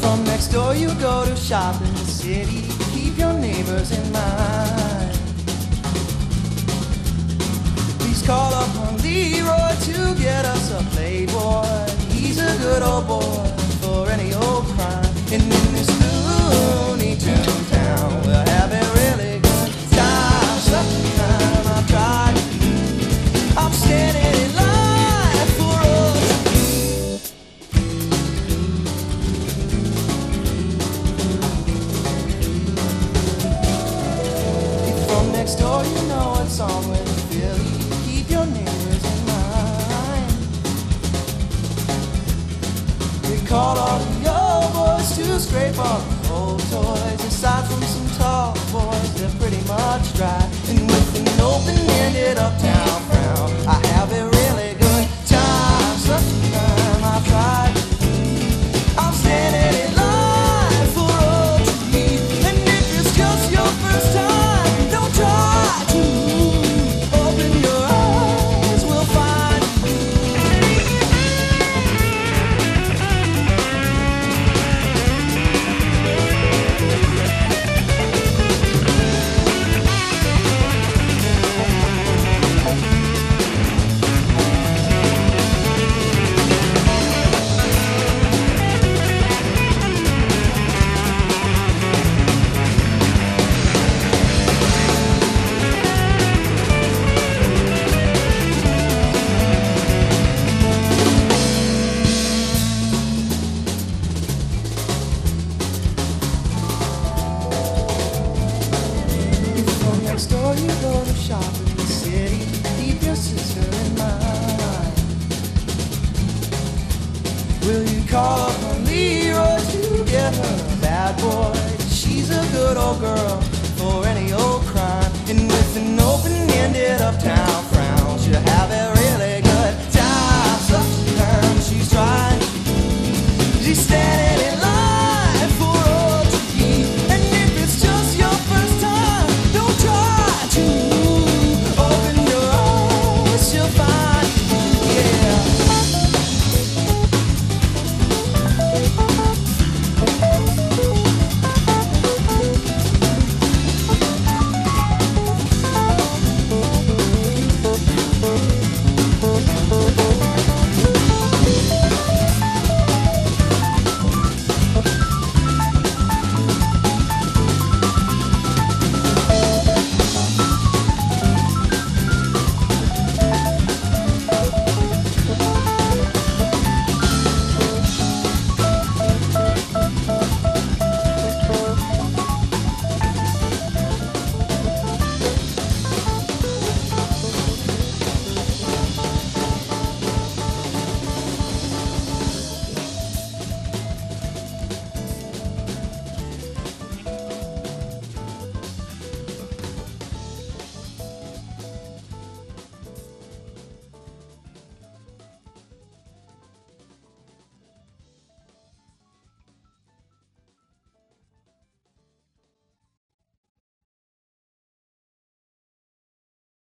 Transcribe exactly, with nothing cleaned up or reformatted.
From next door you go to shop in the city. Keep your neighbors in mind. Please call up on Leroy to get us a Playboy. He's a good old boy for any old crime. And in this Looney Tunes town, we're having really good times. Sometime I've tried, I'm standing in line for us. If from next door you know what's on with Philly, keep your neighbors in mind. We call all the old boys to scrape off old toys. Aside from some tall boys, they're pretty much dry. And with an open-ended uptown frown, I have a really good time. Sometime I've tried, I'm standing in line for old to eat. And if it's just your first time, don't try to open your eyes, we'll find. Next door you go to shop in the city. Keep your sister in mind. Will you call up on Leroy to get her a bad boy? She's a good old girl for any old crime. And with an open-ended uptown